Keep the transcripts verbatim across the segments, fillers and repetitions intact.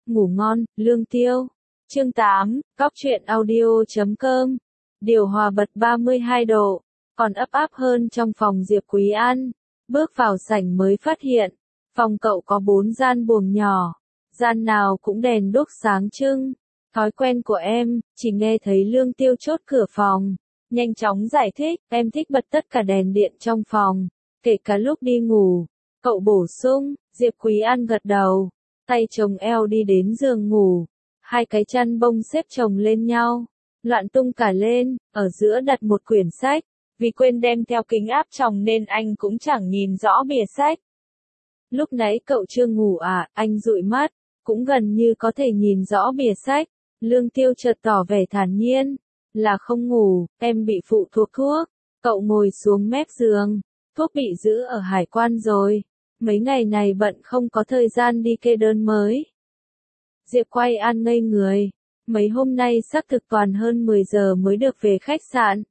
Ngủ ngon, Lương Tiêu. Chương tám, Cóc truyện audio chấm com. Điều hòa bật ba mươi hai độ, còn ấp áp hơn trong phòng Diệp Quý An. Bước vào sảnh mới phát hiện, phòng cậu có bốn gian buồng nhỏ, gian nào cũng đèn đuốc sáng trưng. Thói quen của em, chỉ nghe thấy Lương Tiêu chốt cửa phòng, nhanh chóng giải thích, em thích bật tất cả đèn điện trong phòng, kể cả lúc đi ngủ. Cậu bổ sung, Diệp Quý An gật đầu, tay chồng eo đi đến giường ngủ, hai cái chăn bông xếp chồng lên nhau, loạn tung cả lên, ở giữa đặt một quyển sách, vì quên đem theo kính áp tròng nên anh cũng chẳng nhìn rõ bìa sách. Lúc nãy cậu chưa ngủ à, anh dụi mắt, cũng gần như có thể nhìn rõ bìa sách. Lương Tiêu chợt tỏ vẻ thản nhiên, là không ngủ, em bị phụ thuộc thuốc. Cậu ngồi xuống mép giường, thuốc bị giữ ở hải quan rồi, mấy ngày này bận không có thời gian đi kê đơn mới. Diệp Quay An ngây người, mấy hôm nay xác thực toàn hơn mười giờ mới được về khách sạn.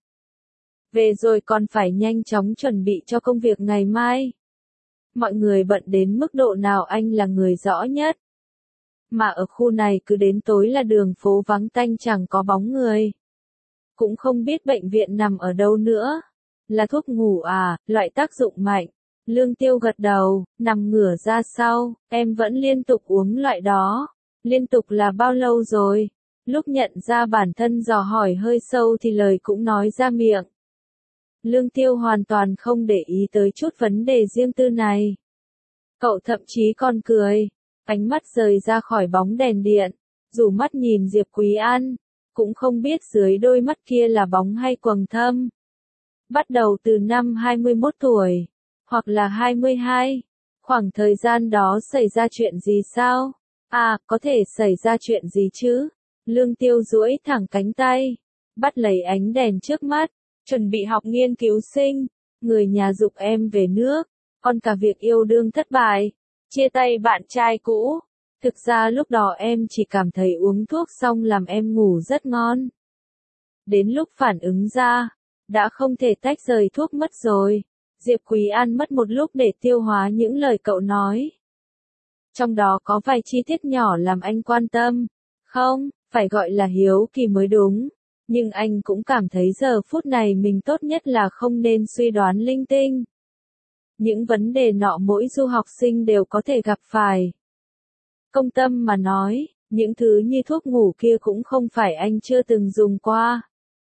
Về rồi còn phải nhanh chóng chuẩn bị cho công việc ngày mai. Mọi người bận đến mức độ nào anh là người rõ nhất. Mà ở khu này cứ đến tối là đường phố vắng tanh chẳng có bóng người. Cũng không biết bệnh viện nằm ở đâu nữa. Là thuốc ngủ à, loại tác dụng mạnh. Lương Tiêu gật đầu, nằm ngửa ra sau, em vẫn liên tục uống loại đó. Liên tục là bao lâu rồi? Lúc nhận ra bản thân dò hỏi hơi sâu thì lời cũng nói ra miệng. Lương Tiêu hoàn toàn không để ý tới chút vấn đề riêng tư này. Cậu thậm chí còn cười, ánh mắt rời ra khỏi bóng đèn điện, rủ mắt nhìn Diệp Quý An, cũng không biết dưới đôi mắt kia là bóng hay quầng thâm. Bắt đầu từ năm hai mươi mốt tuổi, hoặc là hai mươi hai, khoảng thời gian đó xảy ra chuyện gì sao? À, có thể xảy ra chuyện gì chứ? Lương Tiêu duỗi thẳng cánh tay, bắt lấy ánh đèn trước mắt, chuẩn bị học nghiên cứu sinh, người nhà giục em về nước, còn cả việc yêu đương thất bại, chia tay bạn trai cũ. Thực ra lúc đó em chỉ cảm thấy uống thuốc xong làm em ngủ rất ngon. Đến lúc phản ứng ra, đã không thể tách rời thuốc mất rồi. Diệp Quý An mất một lúc để tiêu hóa những lời cậu nói. Trong đó có vài chi tiết nhỏ làm anh quan tâm. Không, phải gọi là hiếu kỳ mới đúng. Nhưng anh cũng cảm thấy giờ phút này mình tốt nhất là không nên suy đoán linh tinh. Những vấn đề nọ mỗi du học sinh đều có thể gặp phải. Công tâm mà nói, những thứ như thuốc ngủ kia cũng không phải anh chưa từng dùng qua.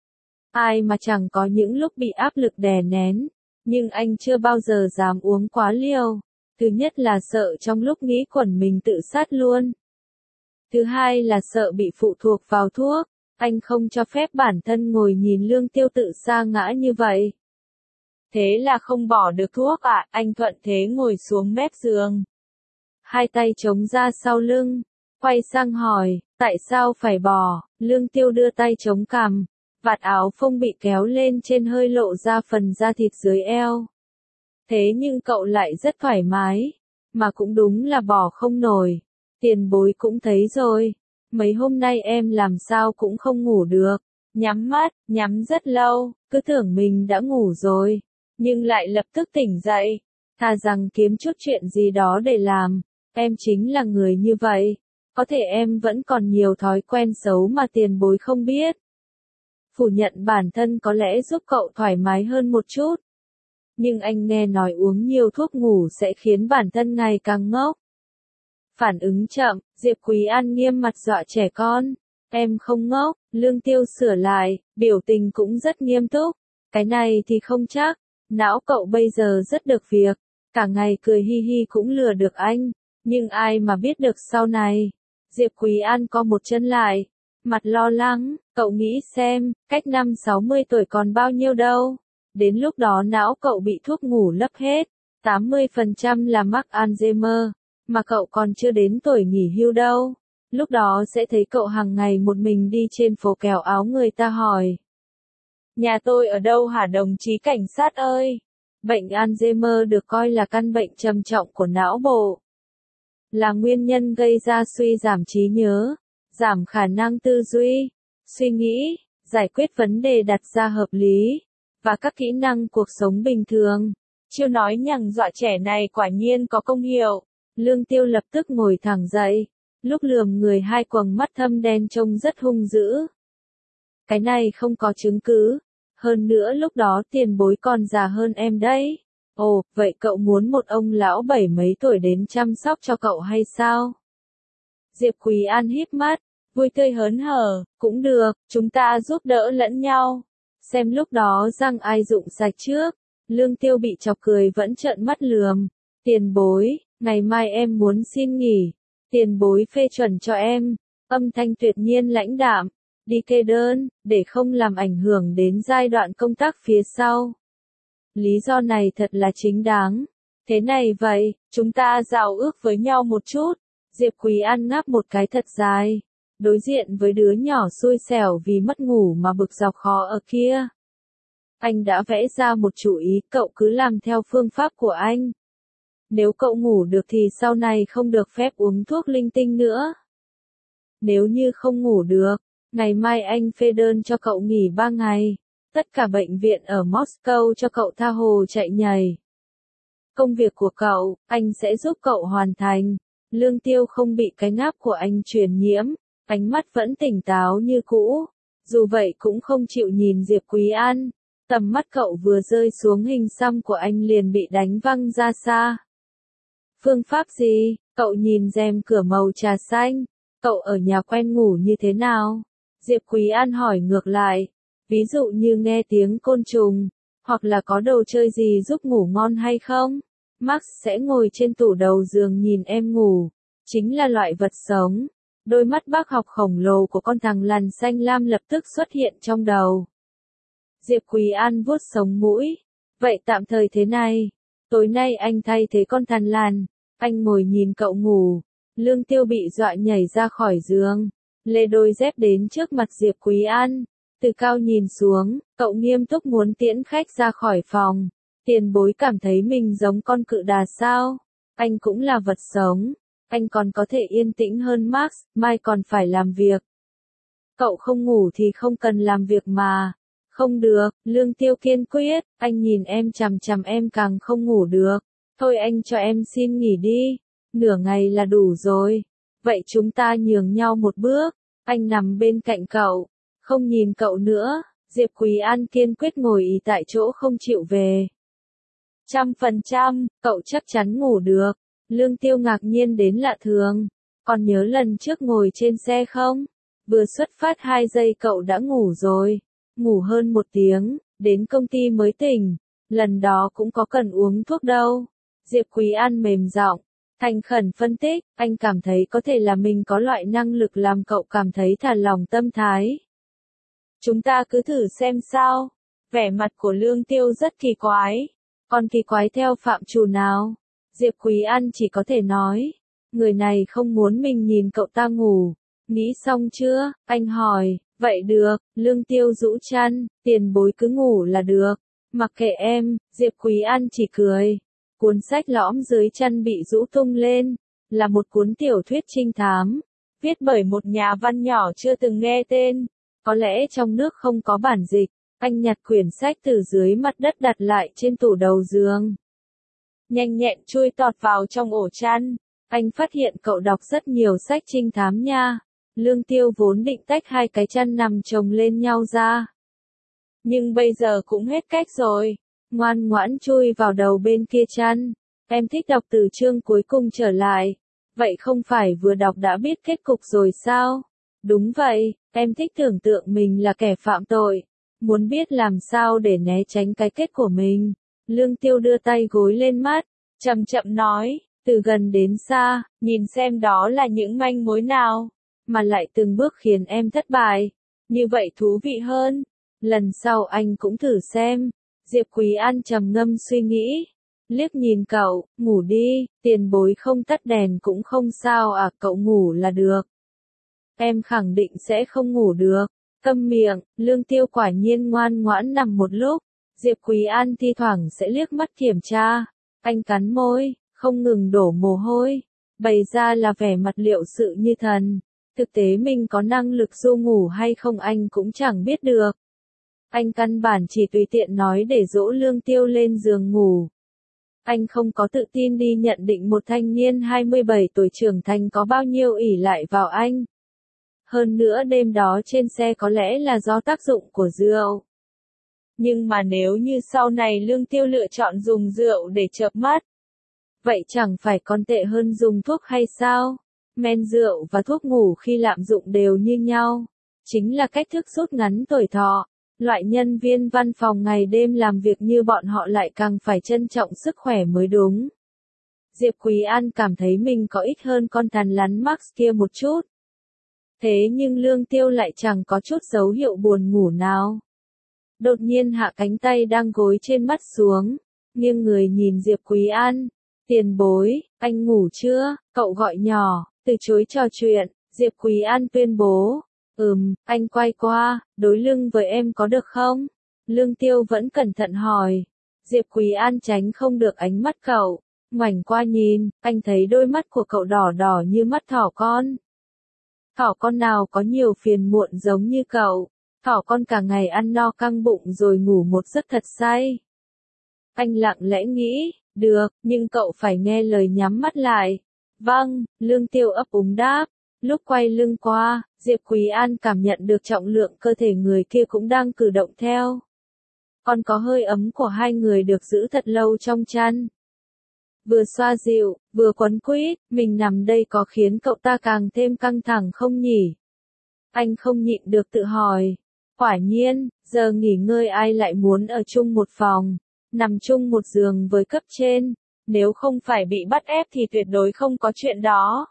Ai mà chẳng có những lúc bị áp lực đè nén, nhưng anh chưa bao giờ dám uống quá liều. Thứ nhất là sợ trong lúc nghĩ quẩn mình tự sát luôn. Thứ hai là sợ bị phụ thuộc vào thuốc, anh không cho phép bản thân ngồi nhìn Lương Tiêu tự sa ngã như vậy. Thế là không bỏ được thuốc à, anh thuận thế ngồi xuống mép giường. Hai tay chống ra sau lưng, quay sang hỏi, tại sao phải bỏ? Lương Tiêu đưa tay chống cằm, vạt áo phông bị kéo lên trên hơi lộ ra phần da thịt dưới eo. Thế nhưng cậu lại rất thoải mái, mà cũng đúng là bỏ không nổi. Tiền bối cũng thấy rồi, mấy hôm nay em làm sao cũng không ngủ được, nhắm mắt, nhắm rất lâu, cứ tưởng mình đã ngủ rồi, nhưng lại lập tức tỉnh dậy, thà rằng kiếm chút chuyện gì đó để làm. Em chính là người như vậy, có thể em vẫn còn nhiều thói quen xấu mà tiền bối không biết. Phủ nhận bản thân có lẽ giúp cậu thoải mái hơn một chút. Nhưng anh nghe nói uống nhiều thuốc ngủ sẽ khiến bản thân ngày càng ngốc. Phản ứng chậm, Diệp Quý An nghiêm mặt dọa trẻ con. Em không ngốc, Lương Tiêu sửa lại, biểu tình cũng rất nghiêm túc. Cái này thì không chắc, não cậu bây giờ rất được việc, cả ngày cười hi hi cũng lừa được anh. Nhưng ai mà biết được sau này. Diệp Quý An co một chân lại, mặt lo lắng, cậu nghĩ xem, cách năm sáu mươi tuổi còn bao nhiêu đâu. Đến lúc đó não cậu bị thuốc ngủ lấp hết, tám mươi phần trăm là mắc Alzheimer, mà cậu còn chưa đến tuổi nghỉ hưu đâu. Lúc đó sẽ thấy cậu hàng ngày một mình đi trên phố kéo áo người ta hỏi. Nhà tôi ở đâu hả đồng chí cảnh sát ơi? Bệnh Alzheimer được coi là căn bệnh trầm trọng của não bộ. Là nguyên nhân gây ra suy giảm trí nhớ, giảm khả năng tư duy, suy nghĩ, giải quyết vấn đề đặt ra hợp lý, và các kỹ năng cuộc sống bình thường. Chiêu nói nhằng dọa trẻ này quả nhiên có công hiệu. Lương Tiêu lập tức ngồi thẳng dậy, lúc lườm người hai quầng mắt thâm đen trông rất hung dữ. Cái này không có chứng cứ. Hơn nữa lúc đó tiền bối còn già hơn em đấy. Ồ, vậy cậu muốn một ông lão bảy mấy tuổi đến chăm sóc cho cậu hay sao? Diệp Quý An híp mắt, vui tươi hớn hở, cũng được, chúng ta giúp đỡ lẫn nhau. Xem lúc đó răng ai rụng sạch trước. Lương Tiêu bị chọc cười vẫn trợn mắt lườm. Tiền bối, ngày mai em muốn xin nghỉ. Tiền bối phê chuẩn cho em. Âm thanh tuyệt nhiên lãnh đạm. Đi kê đơn, để không làm ảnh hưởng đến giai đoạn công tác phía sau. Lý do này thật là chính đáng. Thế này vậy, chúng ta giao ước với nhau một chút. Diệp Quý An ngáp một cái thật dài. Đối diện với đứa nhỏ xui xẻo vì mất ngủ mà bực dọc khó ở kia. Anh đã vẽ ra một chủ ý, cậu cứ làm theo phương pháp của anh. Nếu cậu ngủ được thì sau này không được phép uống thuốc linh tinh nữa. Nếu như không ngủ được, ngày mai anh phê đơn cho cậu nghỉ ba ngày. Tất cả bệnh viện ở Moscow cho cậu tha hồ chạy nhảy. Công việc của cậu, anh sẽ giúp cậu hoàn thành. Lương Tiêu không bị cái ngáp của anh truyền nhiễm, ánh mắt vẫn tỉnh táo như cũ. Dù vậy cũng không chịu nhìn Diệp Quý An. Tầm mắt cậu vừa rơi xuống hình xăm của anh liền bị đánh văng ra xa. Phương pháp gì? Cậu nhìn rèm cửa màu trà xanh. Cậu ở nhà quen ngủ như thế nào? Diệp Quý An hỏi ngược lại. Ví dụ như nghe tiếng côn trùng, hoặc là có đồ chơi gì giúp ngủ ngon hay không? Max sẽ ngồi trên tủ đầu giường nhìn em ngủ. Chính là loại vật sống. Đôi mắt bác học khổng lồ của con thằng lằn xanh lam lập tức xuất hiện trong đầu. Diệp Quý An vuốt sống mũi. Vậy tạm thời thế này. Tối nay anh thay thế con thằn lằn. Anh ngồi nhìn cậu ngủ. Lương Tiêu bị dọa nhảy ra khỏi giường. Lê đôi dép đến trước mặt Diệp Quý An. Từ cao nhìn xuống, cậu nghiêm túc muốn tiễn khách ra khỏi phòng. Tiền bối cảm thấy mình giống con cự đà sao? Anh cũng là vật sống. Anh còn có thể yên tĩnh hơn Max, mai còn phải làm việc. Cậu không ngủ thì không cần làm việc mà. Không được, Lương Tiêu kiên quyết, anh nhìn em chằm chằm em càng không ngủ được. Thôi anh cho em xin nghỉ đi. Nửa ngày là đủ rồi. Vậy chúng ta nhường nhau một bước. Anh nằm bên cạnh cậu. Không nhìn cậu nữa. Diệp Quý An kiên quyết ngồi ì tại chỗ không chịu về. Trăm phần trăm, cậu chắc chắn ngủ được. Lương Tiêu ngạc nhiên đến lạ thường. Còn nhớ lần trước ngồi trên xe không? Vừa xuất phát hai giây cậu đã ngủ rồi. Ngủ hơn một tiếng, đến công ty mới tỉnh. Lần đó cũng có cần uống thuốc đâu. Diệp Quý An mềm giọng, thành khẩn phân tích, anh cảm thấy có thể là mình có loại năng lực làm cậu cảm thấy thả lòng tâm thái. Chúng ta cứ thử xem sao. Vẻ mặt của Lương Tiêu rất kỳ quái. Còn kỳ quái theo phạm trù nào? Diệp Quý An chỉ có thể nói. Người này không muốn mình nhìn cậu ta ngủ. Nghĩ xong chưa? Anh hỏi. Vậy được, Lương Tiêu rũ chăn, tiền bối cứ ngủ là được. Mặc kệ em, Diệp Quý An chỉ cười. Cuốn sách lõm dưới chăn bị rũ tung lên. Là một cuốn tiểu thuyết trinh thám. Viết bởi một nhà văn nhỏ chưa từng nghe tên. Có lẽ trong nước không có bản dịch. Anh nhặt quyển sách từ dưới mặt đất đặt lại trên tủ đầu giường. Nhanh nhẹn chui tọt vào trong ổ chăn. Anh phát hiện cậu đọc rất nhiều sách trinh thám nha. Lương Tiêu vốn định tách hai cái chăn nằm chồng lên nhau ra. Nhưng bây giờ cũng hết cách rồi. Ngoan ngoãn chui vào đầu bên kia chăn. Em thích đọc từ chương cuối cùng trở lại. Vậy không phải vừa đọc đã biết kết cục rồi sao? Đúng vậy, em thích tưởng tượng mình là kẻ phạm tội. Muốn biết làm sao để né tránh cái kết của mình. Lương Tiêu đưa tay gối lên mắt, chậm chậm nói, từ gần đến xa, nhìn xem đó là những manh mối nào, mà lại từng bước khiến em thất bại. Như vậy thú vị hơn. Lần sau anh cũng thử xem. Diệp Quý An trầm ngâm suy nghĩ. Liếc nhìn cậu, ngủ đi, tiền bối không tắt đèn cũng không sao à, cậu ngủ là được. Em khẳng định sẽ không ngủ được. Câm miệng, Lương Tiêu quả nhiên ngoan ngoãn nằm một lúc. Diệp Quý An thi thoảng sẽ liếc mắt kiểm tra. Anh cắn môi, không ngừng đổ mồ hôi. Bày ra là vẻ mặt liệu sự như thần. Thực tế mình có năng lực du ngủ hay không anh cũng chẳng biết được. Anh căn bản chỉ tùy tiện nói để dỗ Lương Tiêu lên giường ngủ. Anh không có tự tin đi nhận định một thanh niên hai mươi bảy tuổi trưởng thành có bao nhiêu ỷ lại vào anh. Hơn nữa đêm đó trên xe có lẽ là do tác dụng của rượu. Nhưng mà nếu như sau này Lương Tiêu lựa chọn dùng rượu để chợp mắt, vậy chẳng phải còn tệ hơn dùng thuốc hay sao? Men rượu và thuốc ngủ khi lạm dụng đều như nhau. Chính là cách thức rút ngắn tuổi thọ. Loại nhân viên văn phòng ngày đêm làm việc như bọn họ lại càng phải trân trọng sức khỏe mới đúng. Diệp Quý An cảm thấy mình có ích hơn con thằn lằn Max kia một chút. Thế nhưng Lương Tiêu lại chẳng có chút dấu hiệu buồn ngủ nào. Đột nhiên hạ cánh tay đang gối trên mắt xuống, nghiêng người nhìn Diệp Quý An. Tiền bối, anh ngủ chưa? Cậu gọi nhỏ, từ chối trò chuyện, Diệp Quý An tuyên bố. Ừm, anh quay qua, đối lưng với em có được không? Lương Tiêu vẫn cẩn thận hỏi. Diệp Quý An tránh không được ánh mắt cậu, ngoảnh qua nhìn, anh thấy đôi mắt của cậu đỏ đỏ như mắt thỏ con. Thỏ con nào có nhiều phiền muộn giống như cậu, thỏ con cả ngày ăn no căng bụng rồi ngủ một giấc thật say. Anh lặng lẽ nghĩ, được, nhưng cậu phải nghe lời nhắm mắt lại. Vâng, Lương Tiêu ấp úng đáp. Lúc quay lưng qua, Diệp Quý An cảm nhận được trọng lượng cơ thể người kia cũng đang cử động theo. Còn có hơi ấm của hai người được giữ thật lâu trong chăn. Vừa xoa dịu, vừa quấn quýt, mình nằm đây có khiến cậu ta càng thêm căng thẳng không nhỉ? Anh không nhịn được tự hỏi. Quả nhiên, giờ nghỉ ngơi ai lại muốn ở chung một phòng, nằm chung một giường với cấp trên, nếu không phải bị bắt ép thì tuyệt đối không có chuyện đó.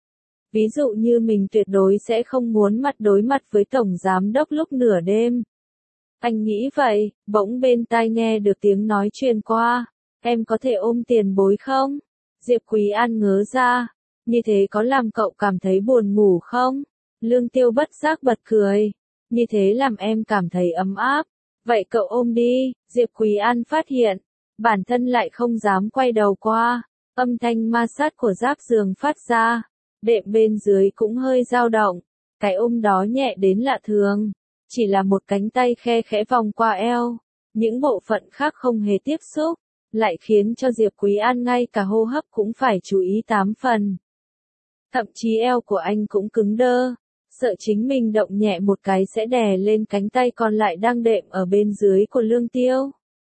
Ví dụ như mình tuyệt đối sẽ không muốn mặt đối mặt với tổng giám đốc lúc nửa đêm. Anh nghĩ vậy, bỗng bên tai nghe được tiếng nói truyền qua. Em có thể ôm tiền bối không? Diệp Quý An ngớ ra. Như thế có làm cậu cảm thấy buồn ngủ không? Lương Tiêu bất giác bật cười. Như thế làm em cảm thấy ấm áp. Vậy cậu ôm đi. Diệp Quý An phát hiện. Bản thân lại không dám quay đầu qua. Âm thanh ma sát của giáp giường phát ra. Đệm bên dưới cũng hơi dao động. Cái ôm đó nhẹ đến lạ thường. Chỉ là một cánh tay khe khẽ vòng qua eo. Những bộ phận khác không hề tiếp xúc. Lại khiến cho Diệp Quý An ngay cả hô hấp cũng phải chú ý tám phần. Thậm chí eo của anh cũng cứng đơ. Sợ chính mình động nhẹ một cái sẽ đè lên cánh tay còn lại đang đệm ở bên dưới của Lương Tiêu.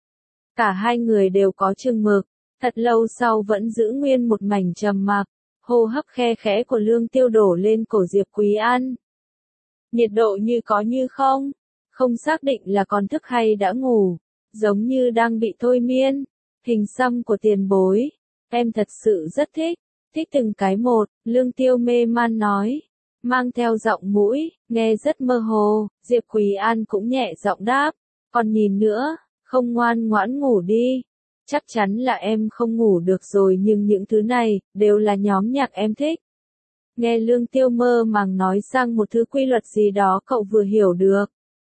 Cả hai người đều có chừng mực. Thật lâu sau vẫn giữ nguyên một mảnh trầm mặc. Hô hấp khe khẽ của Lương Tiêu đổ lên cổ Diệp Quý An. Nhiệt độ như có như không. Không xác định là còn thức hay đã ngủ. Giống như đang bị thôi miên. Hình xăm của tiền bối. Em thật sự rất thích. Thích từng cái một. Lương Tiêu mê man nói. Mang theo giọng mũi. Nghe rất mơ hồ. Diệp Quý An cũng nhẹ giọng đáp. Còn nhìn nữa. Không ngoan ngoãn ngủ đi. Chắc chắn là em không ngủ được rồi nhưng những thứ này, đều là nhóm nhạc em thích. Nghe Lương Tiêu mơ màng nói sang một thứ quy luật gì đó cậu vừa hiểu được.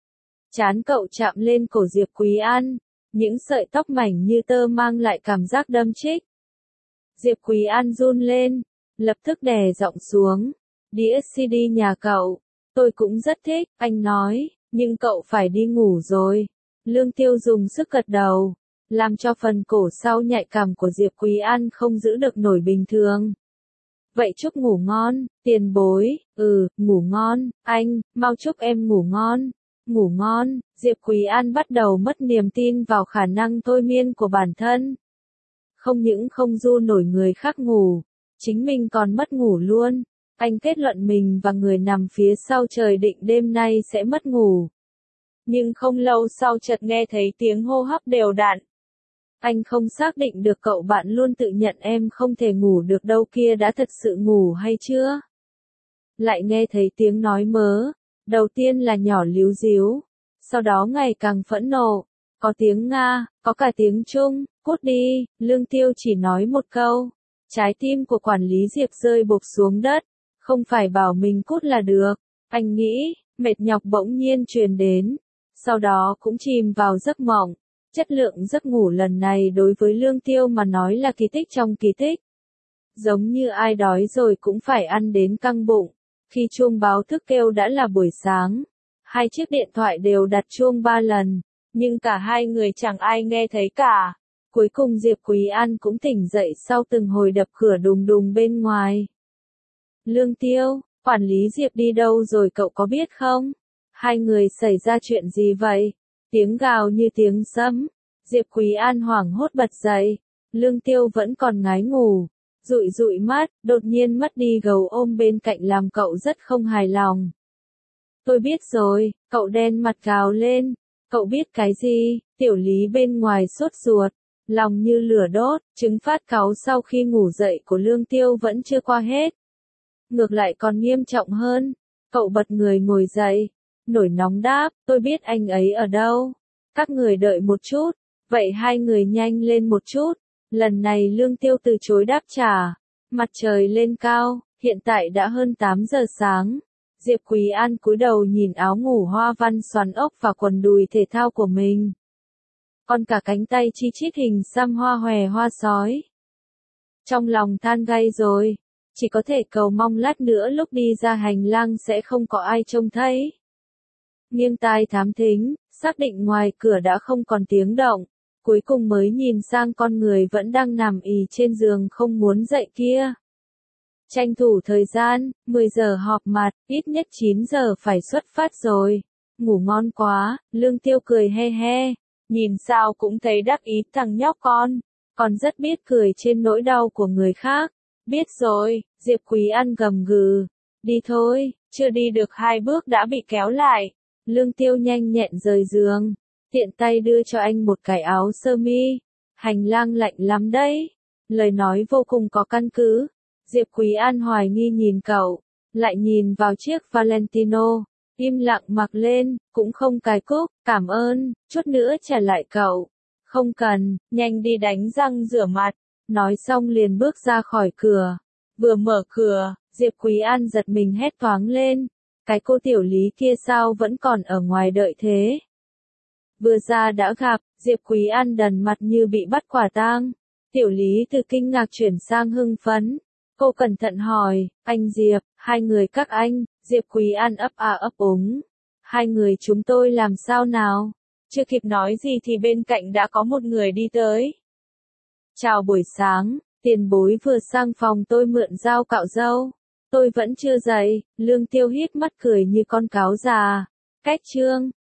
Trán cậu chạm lên cổ Diệp Quý An. Những sợi tóc mảnh như tơ mang lại cảm giác đâm chích. Diệp Quý An run lên. Lập tức đè giọng xuống. Đĩa xê đê nhà cậu. Tôi cũng rất thích, anh nói. Nhưng cậu phải đi ngủ rồi. Lương Tiêu dùng sức gật đầu. Làm cho phần cổ sau nhạy cảm của Diệp Quý An không giữ được nổi bình thường. Vậy chúc ngủ ngon, tiền bối. Ừ, ngủ ngon, anh, mau chúc em ngủ ngon. Ngủ ngon. Diệp Quý An bắt đầu mất niềm tin vào khả năng thôi miên của bản thân. Không những không du nổi người khác ngủ, chính mình còn mất ngủ luôn. Anh kết luận mình và người nằm phía sau trời định đêm nay sẽ mất ngủ. Nhưng không lâu sau chợt nghe thấy tiếng hô hấp đều đặn. Anh không xác định được cậu bạn luôn tự nhận em không thể ngủ được đâu kia đã thật sự ngủ hay chưa. Lại nghe thấy tiếng nói mớ. Đầu tiên là nhỏ líu díu. Sau đó ngày càng phẫn nộ. Có tiếng Nga, có cả tiếng Trung. Cút đi. Lương Tiêu chỉ nói một câu. Trái tim của quản lý Diệp rơi bộp xuống đất. Không phải bảo mình cút là được. Anh nghĩ, mệt nhọc bỗng nhiên truyền đến. Sau đó cũng chìm vào giấc mộng. Chất lượng giấc ngủ lần này đối với Lương Tiêu mà nói là kỳ tích trong kỳ tích. Giống như ai đói rồi cũng phải ăn đến căng bụng. Khi chuông báo thức kêu đã là buổi sáng. Hai chiếc điện thoại đều đặt chuông ba lần. Nhưng cả hai người chẳng ai nghe thấy cả. Cuối cùng Diệp Quý An cũng tỉnh dậy sau từng hồi đập cửa đùng đùng bên ngoài. Lương Tiêu, quản lý Diệp đi đâu rồi cậu có biết không? Hai người xảy ra chuyện gì vậy? Tiếng gào như tiếng sấm. Diệp Quý An hoảng hốt bật dậy. Lương Tiêu vẫn còn ngái ngủ. Dụi dụi mắt, đột nhiên mất đi gấu ôm bên cạnh làm cậu rất không hài lòng. Tôi biết rồi, cậu đen mặt gào lên. Cậu biết cái gì? Tiểu Lý bên ngoài sốt ruột, lòng như lửa đốt, chứng phát cáu sau khi ngủ dậy của Lương Tiêu vẫn chưa qua hết. Ngược lại còn nghiêm trọng hơn. Cậu bật người ngồi dậy, nổi nóng đáp, tôi biết anh ấy ở đâu. Các người đợi một chút. Vậy hai người nhanh lên một chút. Lần này Lương Tiêu từ chối đáp trả. Mặt trời lên cao, hiện tại đã hơn tám giờ sáng. Diệp Quý An cúi đầu nhìn áo ngủ hoa văn xoắn ốc và quần đùi thể thao của mình. Còn cả cánh tay chi chít hình xăm hoa hòe hoa sói. Trong lòng than gay rồi. Chỉ có thể cầu mong lát nữa lúc đi ra hành lang sẽ không có ai trông thấy. Nghiêng tai thám thính, xác định ngoài cửa đã không còn tiếng động. Cuối cùng mới nhìn sang con người vẫn đang nằm ì trên giường không muốn dậy kia. Tranh thủ thời gian, mười giờ họp mặt, ít nhất chín giờ phải xuất phát rồi. Ngủ ngon quá, Lương Tiêu cười he he. Nhìn sao cũng thấy đắc ý thằng nhóc con. Còn rất biết cười trên nỗi đau của người khác. Biết rồi, Diệp Quý An gầm gừ. Đi thôi, chưa đi được hai bước đã bị kéo lại. Lương Tiêu nhanh nhẹn rời giường. Tiện tay đưa cho anh một cái áo sơ mi. Hành lang lạnh lắm đấy. Lời nói vô cùng có căn cứ. Diệp Quý An hoài nghi nhìn cậu. Lại nhìn vào chiếc Valentino. Im lặng mặc lên, cũng không cài cúc. Cảm ơn, chút nữa trả lại cậu. Không cần, nhanh đi đánh răng rửa mặt. Nói xong liền bước ra khỏi cửa. Vừa mở cửa, Diệp Quý An giật mình hét toáng lên. Cái cô Tiểu Lý kia sao vẫn còn ở ngoài đợi thế? Vừa ra đã gặp, Diệp Quý An đần mặt như bị bắt quả tang. Tiểu Lý từ kinh ngạc chuyển sang hưng phấn. Cô cẩn thận hỏi, anh Diệp, hai người các anh, Diệp Quý An ấp à ấp úng. Hai người chúng tôi làm sao nào? Chưa kịp nói gì thì bên cạnh đã có một người đi tới. Chào buổi sáng, tiền bối vừa sang phòng tôi mượn dao cạo râu. Tôi vẫn chưa dậy, Lương Tiêu híp mắt cười như con cáo già. Cách chương,